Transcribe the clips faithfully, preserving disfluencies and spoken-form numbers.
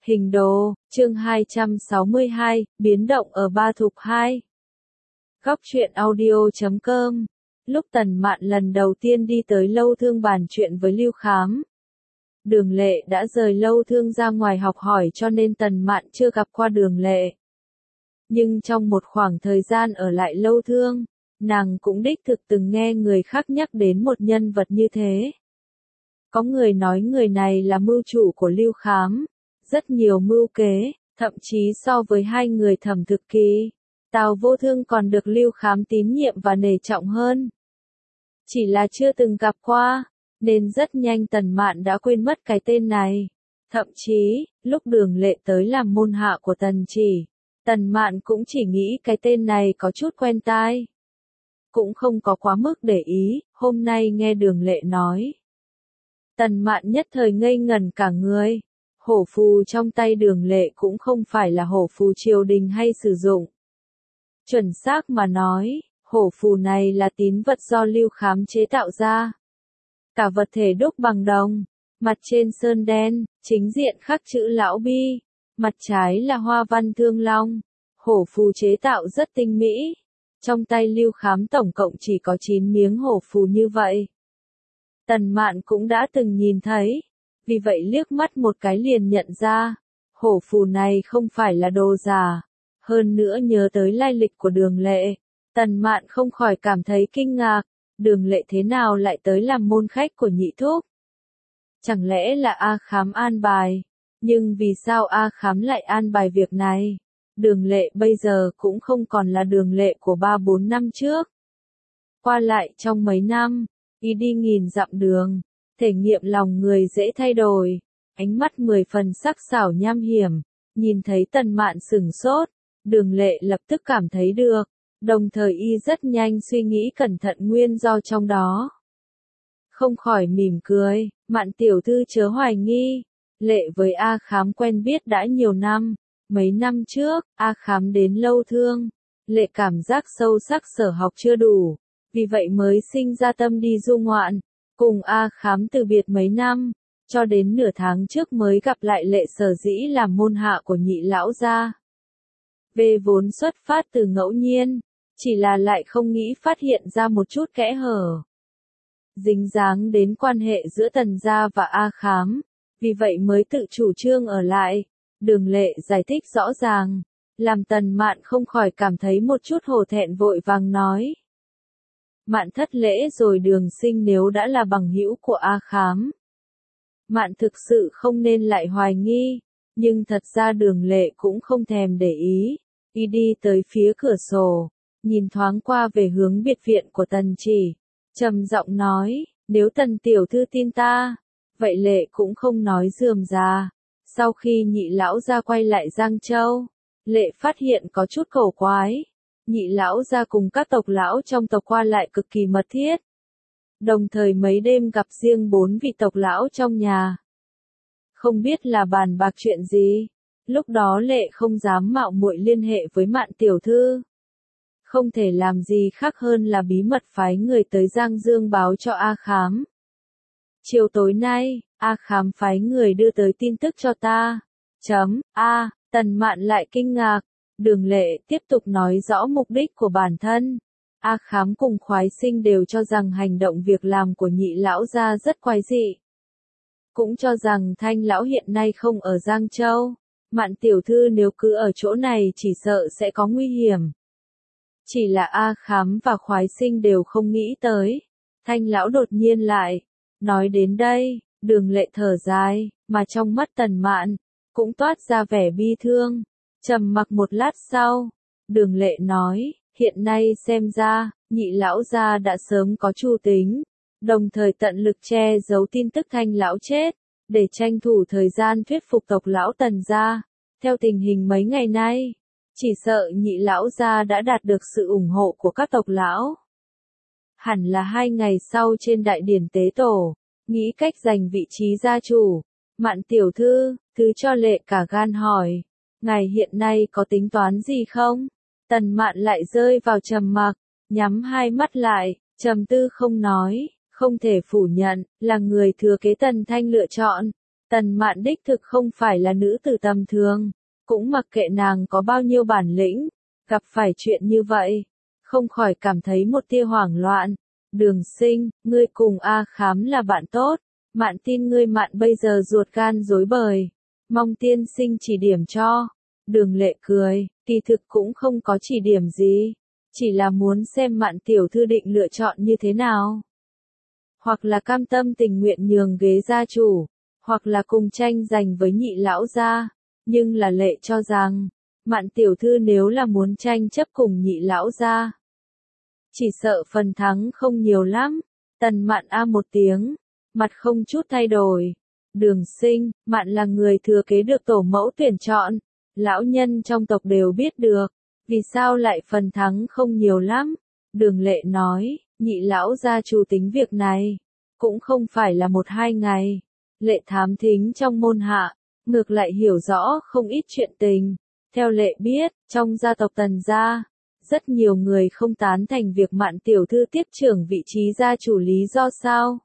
Hình đồ, chương hai trăm sáu mươi hai, biến động ở Ba Thục hai. Góc truyện audio chấm com. Lúc Tần Mạn lần đầu tiên đi tới Lâu Thương bàn chuyện với Lưu Khám, Đường Lệ đã rời Lâu Thương ra ngoài học hỏi cho nên Tần Mạn chưa gặp qua Đường Lệ. Nhưng trong một khoảng thời gian ở lại Lâu Thương, nàng cũng đích thực từng nghe người khác nhắc đến một nhân vật như thế. Có người nói người này là mưu chủ của Lưu Khám, rất nhiều mưu kế, thậm chí so với hai người Thẩm Thực Kỳ, Tào Vô Thương còn được Lưu Khám tín nhiệm và nể trọng hơn. Chỉ là chưa từng gặp qua, nên rất nhanh Tần Mạn đã quên mất cái tên này. Thậm chí, lúc Đường Lệ tới làm môn hạ của Tần Chỉ, Tần Mạn cũng chỉ nghĩ cái tên này có chút quen tai. Cũng không có quá mức để ý, hôm nay nghe Đường Lệ nói. Tần Mạn nhất thời ngây ngẩn cả người. Hổ phù trong tay Đường Lệ cũng không phải là hổ phù triều đình hay sử dụng. Chuẩn xác mà nói, hổ phù này là tín vật do Lưu Khám chế tạo ra. Cả vật thể đúc bằng đồng, mặt trên sơn đen, chính diện khắc chữ Lão Bi, mặt trái là hoa văn thương long. Hổ phù chế tạo rất tinh mỹ. Trong tay Lưu Khám tổng cộng chỉ có chín miếng hổ phù như vậy. Tần Mạn cũng đã từng nhìn thấy, vì vậy liếc mắt một cái liền nhận ra, hổ phù này không phải là đồ giả. Hơn nữa nhớ tới lai lịch của Đường Lệ, Tần Mạn không khỏi cảm thấy kinh ngạc, Đường Lệ thế nào lại tới làm môn khách của Nhị Thúc? Chẳng lẽ là A Khám an bài? Nhưng vì sao A Khám lại an bài việc này? Đường Lệ bây giờ cũng không còn là Đường Lệ của ba bốn năm trước. Qua lại trong mấy năm, y đi nghìn dặm đường, thể nghiệm lòng người dễ thay đổi, ánh mắt mười phần sắc sảo nham hiểm, nhìn thấy Tần Mạn sửng sốt, Đường Lệ lập tức cảm thấy được, đồng thời y rất nhanh suy nghĩ cẩn thận nguyên do trong đó. Không khỏi mỉm cười, Mạn tiểu thư chớ hoài nghi, Lệ với A Khám quen biết đã nhiều năm, mấy năm trước, A Khám đến Lâu Thương, Lệ cảm giác sâu sắc sở học chưa đủ, vì vậy mới sinh ra tâm đi du ngoạn. Cùng A Khám từ biệt mấy năm, cho đến nửa tháng trước mới gặp lại Lệ sở dĩ làm môn hạ của Nhị lão gia. Về vốn xuất phát từ ngẫu nhiên, chỉ là lại không nghĩ phát hiện ra một chút kẽ hở. Dính dáng đến quan hệ giữa Tần gia và A Khám, vì vậy mới tự chủ trương ở lại. Đường Lệ giải thích rõ ràng, làm Tần Mạn không khỏi cảm thấy một chút hổ thẹn vội vàng nói. Mạn thất lễ rồi Đường sinh nếu đã là bằng hữu của A Khám. Mạn thực sự không nên lại hoài nghi, nhưng thật ra Đường Lệ cũng không thèm để ý, y đi tới phía cửa sổ, nhìn thoáng qua về hướng biệt viện của Tần Chỉ, trầm giọng nói, nếu Tần tiểu thư tin ta, vậy Lệ cũng không nói rườm rà. Sau khi Nhị lão gia quay lại Giang Châu, Lệ phát hiện có chút cổ quái. Nhị lão gia cùng các tộc lão trong tộc qua lại cực kỳ mật thiết. Đồng thời mấy đêm gặp riêng bốn vị tộc lão trong nhà. Không biết là bàn bạc chuyện gì. Lúc đó Lệ không dám mạo muội liên hệ với Mạn tiểu thư. Không thể làm gì khác hơn là bí mật phái người tới Giang Dương báo cho A Khám. Chiều tối nay, A Khám phái người đưa tới tin tức cho ta. Chấm, A, Tần Mạn lại kinh ngạc. Đường Lệ tiếp tục nói rõ mục đích của bản thân. A Khám cùng Khoái Sinh đều cho rằng hành động việc làm của Nhị lão gia rất quái dị. Cũng cho rằng Thanh lão hiện nay không ở Giang Châu. Mạn tiểu thư nếu cứ ở chỗ này chỉ sợ sẽ có nguy hiểm. Chỉ là A Khám và Khoái Sinh đều không nghĩ tới. Thanh lão đột nhiên lại. Nói đến đây, Đường Lệ thở dài, mà trong mắt Tần Mạn cũng toát ra vẻ bi thương. Trầm mặc một lát sau, Đường Lệ nói, hiện nay xem ra, Nhị lão gia đã sớm có chu tính, đồng thời tận lực che giấu tin tức Thanh lão chết, để tranh thủ thời gian thuyết phục tộc lão Tần gia. Theo tình hình mấy ngày nay, chỉ sợ Nhị lão gia đã đạt được sự ủng hộ của các tộc lão. Hẳn là hai ngày sau trên đại điển tế tổ, nghĩ cách giành vị trí gia chủ. Mạn tiểu thư, thứ cho Lệ cả gan hỏi. Ngài hiện nay có tính toán gì không? Tần Mạn lại rơi vào trầm mặc, nhắm hai mắt lại, trầm tư không nói, không thể phủ nhận, là người thừa kế Tần Thanh lựa chọn. Tần Mạn đích thực không phải là nữ tử tầm thường, cũng mặc kệ nàng có bao nhiêu bản lĩnh, gặp phải chuyện như vậy, không khỏi cảm thấy một tia hoảng loạn. Đường Sinh, ngươi cùng A Khám là bạn tốt, Mạn tin ngươi Mạn bây giờ ruột gan rối bời, mong tiên sinh chỉ điểm cho. Đường Lệ cười, kỳ thực cũng không có chỉ điểm gì, chỉ là muốn xem Mạn tiểu thư định lựa chọn như thế nào. Hoặc là cam tâm tình nguyện nhường ghế gia chủ, hoặc là cùng tranh giành với Nhị lão gia, nhưng là Lệ cho rằng, Mạn tiểu thư nếu là muốn tranh chấp cùng Nhị lão gia, chỉ sợ phần thắng không nhiều lắm. Tần Mạn a một tiếng, mặt không chút thay đổi. Đường Sinh, Mạn là người thừa kế được tổ mẫu tuyển chọn, lão nhân trong tộc đều biết được, vì sao lại phần thắng không nhiều lắm? Đường Lệ nói, Nhị lão gia chủ tính việc này, cũng không phải là một hai ngày. Lệ thám thính trong môn hạ, ngược lại hiểu rõ không ít chuyện tình. Theo Lệ biết, trong gia tộc Tần gia, rất nhiều người không tán thành việc Mạn tiểu thư tiếp trưởng vị trí gia chủ, lý do sao?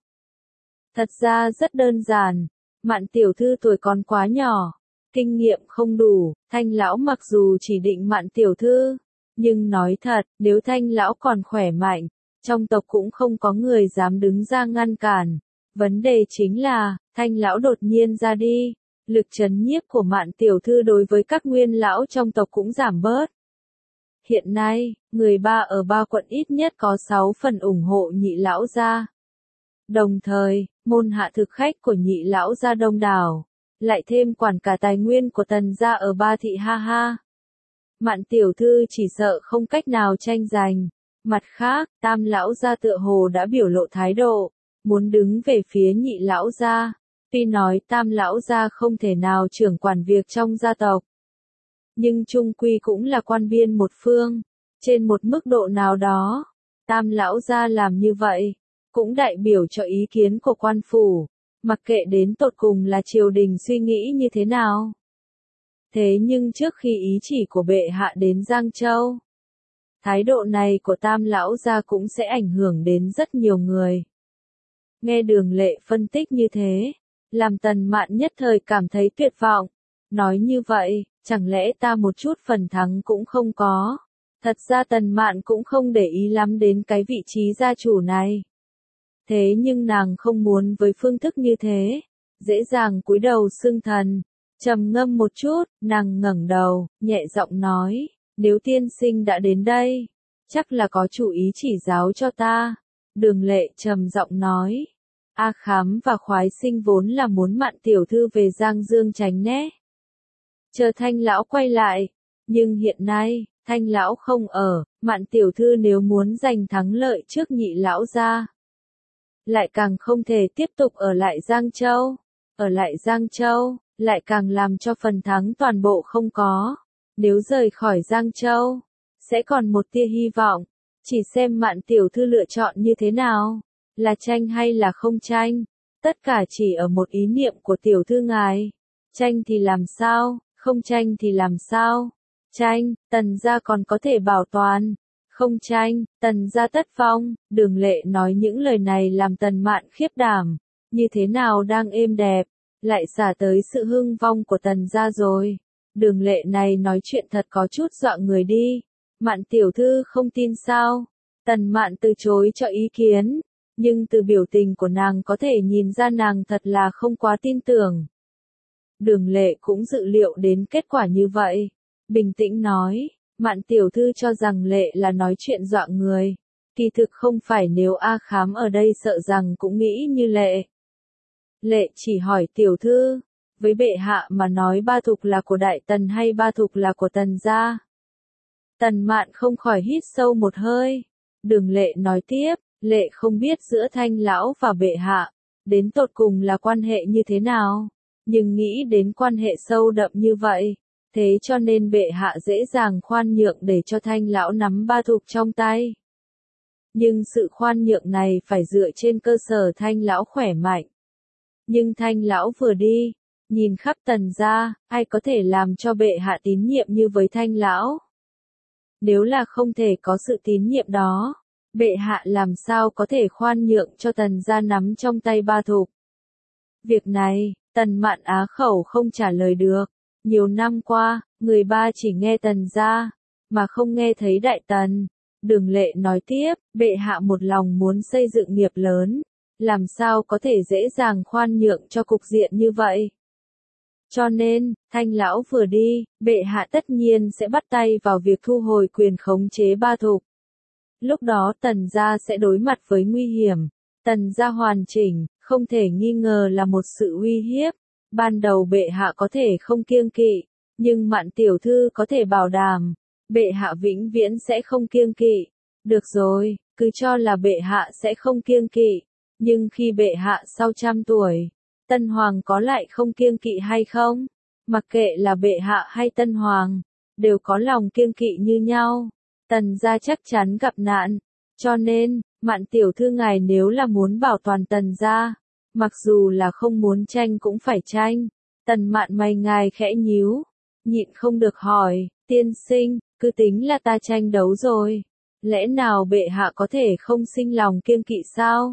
Thật ra rất đơn giản, Mạn tiểu thư tuổi còn quá nhỏ, kinh nghiệm không đủ, Thanh lão mặc dù chỉ định Mạn tiểu thư, nhưng nói thật, nếu Thanh lão còn khỏe mạnh, trong tộc cũng không có người dám đứng ra ngăn cản. Vấn đề chính là, Thanh lão đột nhiên ra đi, lực trấn nhiếp của Mạn tiểu thư đối với các nguyên lão trong tộc cũng giảm bớt. Hiện nay, người ba ở ba quận ít nhất có sáu phần ủng hộ Nhị lão gia. Đồng thời, môn hạ thực khách của Nhị lão gia đông đảo, lại thêm quản cả tài nguyên của Tần gia ở ba thị, ha ha. Mạn tiểu thư chỉ sợ không cách nào tranh giành. Mặt khác, Tam lão gia tựa hồ đã biểu lộ thái độ, muốn đứng về phía Nhị lão gia. Tuy nói Tam lão gia không thể nào trưởng quản việc trong gia tộc, nhưng chung quy cũng là quan biên một phương, trên một mức độ nào đó, Tam lão gia làm như vậy, cũng đại biểu cho ý kiến của quan phủ, mặc kệ đến tột cùng là triều đình suy nghĩ như thế nào. Thế nhưng trước khi ý chỉ của bệ hạ đến Giang Châu, thái độ này của Tam lão gia cũng sẽ ảnh hưởng đến rất nhiều người. Nghe Đường Lệ phân tích như thế, làm Tần Mạn nhất thời cảm thấy tuyệt vọng. Nói như vậy, chẳng lẽ ta một chút phần thắng cũng không có? Thật ra Tần Mạn cũng không để ý lắm đến cái vị trí gia chủ này. Thế nhưng nàng không muốn với phương thức như thế, dễ dàng cúi đầu xưng thần. Trầm ngâm một chút, nàng ngẩng đầu, nhẹ giọng nói, nếu tiên sinh đã đến đây, chắc là có chủ ý chỉ giáo cho ta. Đường Lệ trầm giọng nói, A Khám và Khoái Sinh vốn là muốn Mạn tiểu thư về Giang Dương tránh né, chờ Thanh lão quay lại, nhưng hiện nay, Thanh lão không ở, Mạn tiểu thư nếu muốn giành thắng lợi trước Nhị lão gia, lại càng không thể tiếp tục ở lại Giang Châu. Ở lại Giang Châu, lại càng làm cho phần thắng toàn bộ không có. Nếu rời khỏi Giang Châu, sẽ còn một tia hy vọng. Chỉ xem Mạn tiểu thư lựa chọn như thế nào, là tranh hay là không tranh. Tất cả chỉ ở một ý niệm của tiểu thư ngài. Tranh thì làm sao, không tranh thì làm sao? Tranh, Tần gia còn có thể bảo toàn. Không tranh, Tần gia tất vong. Đường Lệ nói những lời này làm Tần Mạn khiếp đảm. Như thế nào đang êm đẹp, lại xả tới sự hưng vong của Tần gia rồi. Đường Lệ này nói chuyện thật có chút dọa người đi. Mạn tiểu thư không tin sao? Tần Mạn từ chối cho ý kiến, nhưng từ biểu tình của nàng có thể nhìn ra nàng thật là không quá tin tưởng. Đường Lệ cũng dự liệu đến kết quả như vậy, bình tĩnh nói, Mạn tiểu thư cho rằng Lệ là nói chuyện dọa người, kỳ thực không phải, nếu A Khám ở đây sợ rằng cũng nghĩ như Lệ. Lệ chỉ hỏi tiểu thư, với bệ hạ mà nói ba thục là của Đại Tần hay ba thục là của Tần gia? Tần Mạn không khỏi hít sâu một hơi. Đường Lệ nói tiếp, Lệ không biết giữa Thanh lão và bệ hạ, đến tột cùng là quan hệ như thế nào, nhưng nghĩ đến quan hệ sâu đậm như vậy, thế cho nên bệ hạ dễ dàng khoan nhượng để cho Thanh lão nắm ba thục trong tay. Nhưng sự khoan nhượng này phải dựa trên cơ sở Thanh lão khỏe mạnh. Nhưng Thanh lão vừa đi, nhìn khắp Tần gia, ai có thể làm cho bệ hạ tín nhiệm như với Thanh lão? Nếu là không thể có sự tín nhiệm đó, bệ hạ làm sao có thể khoan nhượng cho Tần gia nắm trong tay ba thục? Việc này, Tần Mạn á khẩu không trả lời được. Nhiều năm qua, người ba chỉ nghe Tần gia, mà không nghe thấy Đại Tần. Đường Lệ nói tiếp, bệ hạ một lòng muốn xây dựng nghiệp lớn, làm sao có thể dễ dàng khoan nhượng cho cục diện như vậy. Cho nên, Thanh lão vừa đi, bệ hạ tất nhiên sẽ bắt tay vào việc thu hồi quyền khống chế ba thục. Lúc đó Tần gia sẽ đối mặt với nguy hiểm. Tần gia hoàn chỉnh, không thể nghi ngờ là một sự uy hiếp. Ban đầu bệ hạ có thể không kiêng kỵ, nhưng Mạn tiểu thư có thể bảo đảm, bệ hạ vĩnh viễn sẽ không kiêng kỵ. Được rồi, cứ cho là bệ hạ sẽ không kiêng kỵ, nhưng khi bệ hạ sau trăm tuổi, Tân Hoàng có lại không kiêng kỵ hay không? Mặc kệ là bệ hạ hay Tân Hoàng, đều có lòng kiêng kỵ như nhau. Tần gia chắc chắn gặp nạn, cho nên, Mạn tiểu thư ngài nếu là muốn bảo toàn Tần gia, mặc dù là không muốn tranh cũng phải tranh. Tần Mạn mày ngài khẽ nhíu, nhịn không được hỏi, tiên sinh, cứ tính là ta tranh đấu rồi, lẽ nào bệ hạ có thể không sinh lòng kiêng kỵ sao?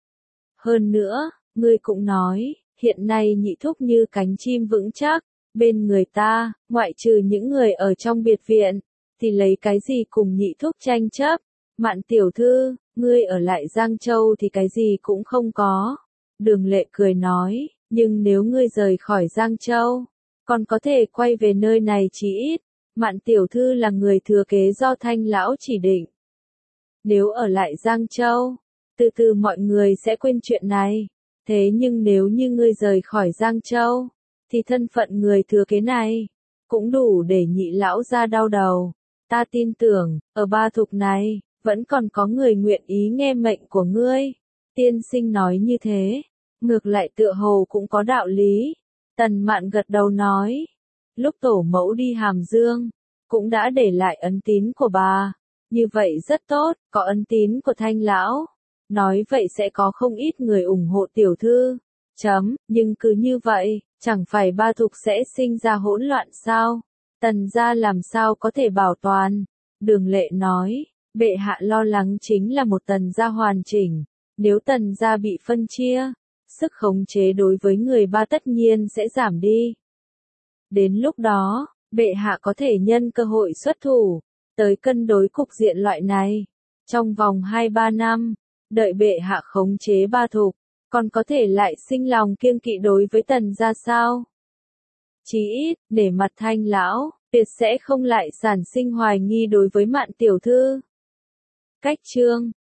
Hơn nữa, ngươi cũng nói, hiện nay nhị thúc như cánh chim vững chắc, bên người ta, ngoại trừ những người ở trong biệt viện, thì lấy cái gì cùng nhị thúc tranh chấp? Mạn tiểu thư, ngươi ở lại Giang Châu thì cái gì cũng không có. Đường Lệ cười nói, nhưng nếu ngươi rời khỏi Giang Châu, còn có thể quay về nơi này chí ít. Mạn tiểu thư là người thừa kế do Thanh lão chỉ định. Nếu ở lại Giang Châu, từ từ mọi người sẽ quên chuyện này. Thế nhưng nếu như ngươi rời khỏi Giang Châu, thì thân phận người thừa kế này cũng đủ để nhị lão ra đau đầu. Ta tin tưởng, ở ba thục này, vẫn còn có người nguyện ý nghe mệnh của ngươi. Tiên sinh nói như thế, ngược lại tựa hồ cũng có đạo lý. Tần Mạn gật đầu nói, lúc tổ mẫu đi Hàm Dương, cũng đã để lại ấn tín của bà. Như vậy rất tốt, có ấn tín của Thanh lão. Nói vậy sẽ có không ít người ủng hộ tiểu thư. Chấm, nhưng cứ như vậy, chẳng phải ba thục sẽ sinh ra hỗn loạn sao? Tần gia làm sao có thể bảo toàn? Đường Lệ nói, bệ hạ lo lắng chính là một tần gia hoàn chỉnh. Nếu tần gia bị phân chia, sức khống chế đối với người ba tất nhiên sẽ giảm đi. Đến lúc đó, bệ hạ có thể nhân cơ hội xuất thủ, tới cân đối cục diện loại này. Trong vòng hai ba năm, đợi bệ hạ khống chế ba thục, còn có thể lại sinh lòng kiêng kỵ đối với tần gia sao? Chí ít, để mặt Thanh lão, tuyệt sẽ không lại sản sinh hoài nghi đối với Mạn tiểu thư. Cách chương